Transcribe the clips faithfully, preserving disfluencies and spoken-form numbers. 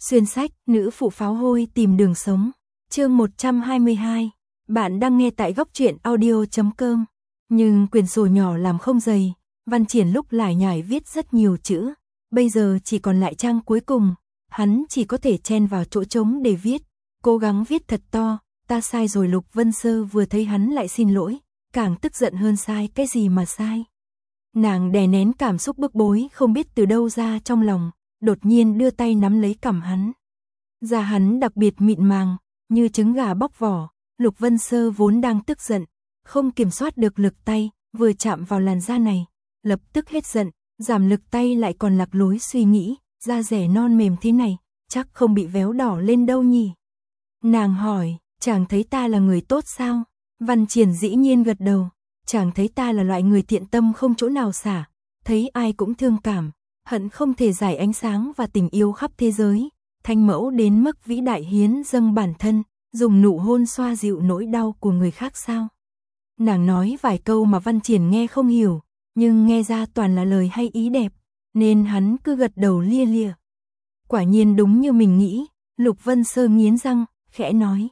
Xuyên sách, nữ phụ pháo hôi tìm đường sống. Chương một trăm hai mươi hai. Bạn đang nghe tại góc truyện audio chấm com. Nhưng quyển sổ nhỏ làm không dày, Văn Triển lúc lải nhải viết rất nhiều chữ. Bây giờ chỉ còn lại trang cuối cùng, hắn chỉ có thể chen vào chỗ trống để viết. Cố gắng viết thật to, ta sai rồi. Lục Vân Sơ vừa thấy hắn lại xin lỗi, càng tức giận hơn. Sai cái gì mà sai? Nàng đè nén cảm xúc bức bối không biết từ đâu ra trong lòng, đột nhiên đưa tay nắm lấy cằm hắn. Da hắn đặc biệt mịn màng, như trứng gà bóc vỏ. Lục Vân Sơ vốn đang tức giận, không kiểm soát được lực tay, vừa chạm vào làn da này, lập tức hết giận, giảm lực tay lại còn lạc lối suy nghĩ, da rẻ non mềm thế này, chắc không bị véo đỏ lên đâu nhỉ? Nàng hỏi, chàng thấy ta là người tốt sao? Văn Triển dĩ nhiên gật đầu, chàng thấy ta là loại người thiện tâm không chỗ nào xả, thấy ai cũng thương cảm, hận không thể giải ánh sáng và tình yêu khắp thế giới, thanh mẫu đến mức vĩ đại hiến dâng bản thân, dùng nụ hôn xoa dịu nỗi đau của người khác sao? Nàng nói vài câu mà Văn Triển nghe không hiểu, nhưng nghe ra toàn là lời hay ý đẹp, nên hắn cứ gật đầu lia lịa. Quả nhiên đúng như mình nghĩ. Lục Vân Sơ nghiến răng, khẽ nói.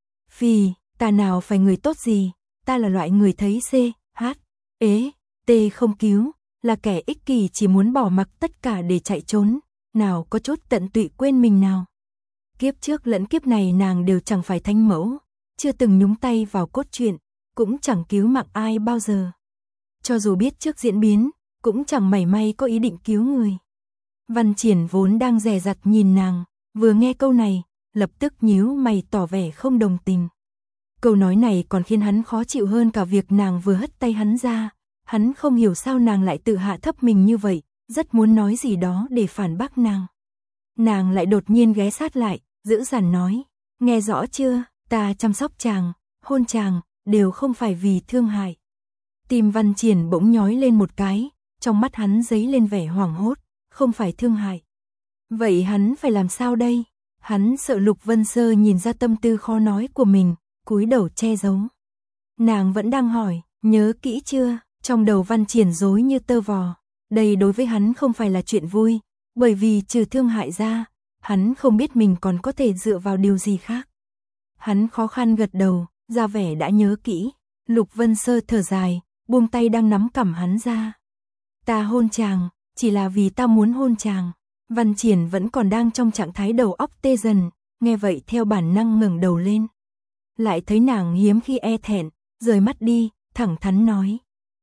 Phì, ta nào phải người tốt gì, ta là loại người thấy C, H, ế, T không cứu, là kẻ ích kỷ chỉ muốn bỏ mặc tất cả để chạy trốn, nào có chút tận tụy quên mình nào. Kiếp trước lẫn kiếp này nàng đều chẳng phải thánh mẫu, chưa từng nhúng tay vào cốt truyện, cũng chẳng cứu mạng ai bao giờ. Cho dù biết trước diễn biến, cũng chẳng mảy may có ý định cứu người. Văn Triển vốn đang dè dặt nhìn nàng, vừa nghe câu này, lập tức nhíu mày tỏ vẻ không đồng tình. Câu nói này còn khiến hắn khó chịu hơn cả việc nàng vừa hất tay hắn ra. Hắn không hiểu sao nàng lại tự hạ thấp mình như vậy, rất muốn nói gì đó để phản bác nàng. Nàng lại đột nhiên ghé sát lại, dữ dằn nói, nghe rõ chưa, ta chăm sóc chàng, hôn chàng, đều không phải vì thương hại. Tim Văn Triển bỗng nhói lên một cái, trong mắt hắn dấy lên vẻ hoảng hốt, không phải thương hại. Vậy hắn phải làm sao đây? Hắn sợ Lục Vân Sơ nhìn ra tâm tư khó nói của mình, cúi đầu che giấu. Nàng vẫn đang hỏi, nhớ kỹ chưa? Trong đầu Văn Triển rối như tơ vò. Đây đối với hắn không phải là chuyện vui, bởi vì trừ thương hại ra, hắn không biết mình còn có thể dựa vào điều gì khác. Hắn khó khăn gật đầu, ra vẻ đã nhớ kỹ. Lục Vân Sơ thở dài, buông tay đang nắm cằm hắn ra. Ta hôn chàng, chỉ là vì ta muốn hôn chàng. Văn Triển vẫn còn đang trong trạng thái đầu óc tê dần, nghe vậy theo bản năng ngẩng đầu lên. Lại thấy nàng hiếm khi e thẹn, rời mắt đi, thẳng thắn nói.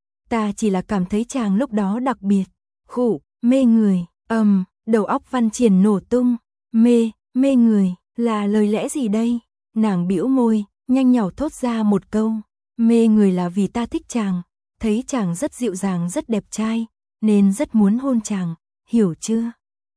Ta chỉ là cảm thấy chàng lúc đó đặc biệt, khụ, mê người, ầm, đầu óc Văn Triển nổ tung, mê, mê người, là lời lẽ gì đây? Nàng bĩu môi, nhanh nhỏ thốt ra một câu, mê người là vì ta thích chàng, thấy chàng rất dịu dàng rất đẹp trai, nên rất muốn hôn chàng, hiểu chưa?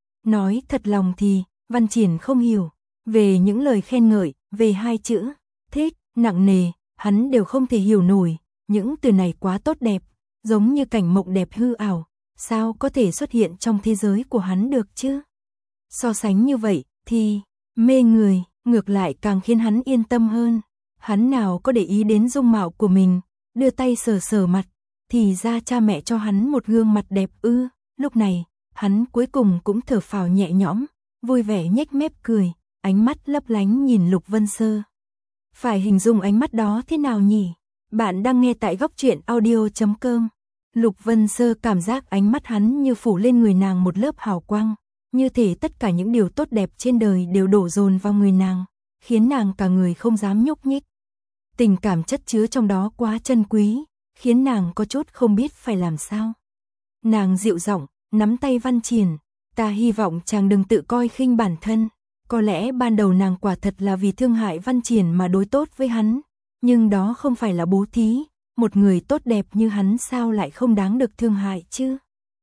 Nói thật lòng thì, Văn Triển không hiểu, về những lời khen ngợi, về hai chữ, thích, nặng nề, hắn đều không thể hiểu nổi, những từ này quá tốt đẹp, giống như cảnh mộng đẹp hư ảo, sao có thể xuất hiện trong thế giới của hắn được chứ? So sánh như vậy, thì, mê người, ngược lại càng khiến hắn yên tâm hơn, hắn nào có để ý đến dung mạo của mình, đưa tay sờ sờ mặt, thì ra cha mẹ cho hắn một gương mặt đẹp ư, lúc này, hắn cuối cùng cũng thở phào nhẹ nhõm, vui vẻ nhếch mép cười, ánh mắt lấp lánh nhìn Lục Vân Sơ. Phải hình dung ánh mắt đó thế nào nhỉ? Bạn đang nghe tại góc truyện audio chấm com. Lục Vân Sơ cảm giác ánh mắt hắn như phủ lên người nàng một lớp hào quang, như thể tất cả những điều tốt đẹp trên đời đều đổ dồn vào người nàng, khiến nàng cả người không dám nhúc nhích. Tình cảm chất chứa trong đó quá chân quý, khiến nàng có chút không biết phải làm sao. Nàng dịu giọng, nắm tay Văn Triển, ta hy vọng chàng đừng tự coi khinh bản thân. Có lẽ ban đầu nàng quả thật là vì thương hại Văn Triển mà đối tốt với hắn, nhưng đó không phải là bố thí, một người tốt đẹp như hắn sao lại không đáng được thương hại chứ?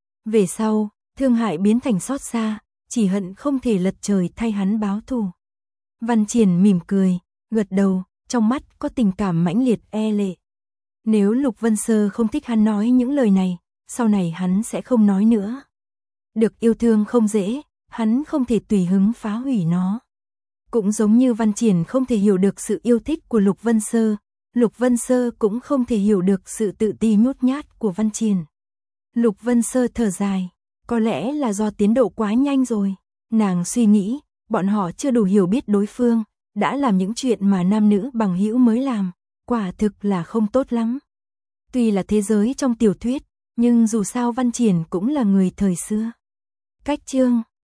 Về sau, thương hại biến thành xót xa, chỉ hận không thể lật trời thay hắn báo thù. Văn Triển mỉm cười, gật đầu, trong mắt có tình cảm mãnh liệt e lệ. Nếu Lục Vân Sơ không thích hắn nói những lời này, sau này hắn sẽ không nói nữa. Được yêu thương không dễ, hắn không thể tùy hứng phá hủy nó. Cũng giống như Văn Triển không thể hiểu được sự yêu thích của Lục Vân Sơ, Lục Vân Sơ cũng không thể hiểu được sự tự ti nhút nhát của Văn Triển. Lục Vân Sơ thở dài, có lẽ là do tiến độ quá nhanh rồi. Nàng suy nghĩ, bọn họ chưa đủ hiểu biết đối phương, đã làm những chuyện mà nam nữ bằng hữu mới làm, quả thực là không tốt lắm. Tuy là thế giới trong tiểu thuyết, nhưng dù sao Văn Triển cũng là người thời xưa. Cách chương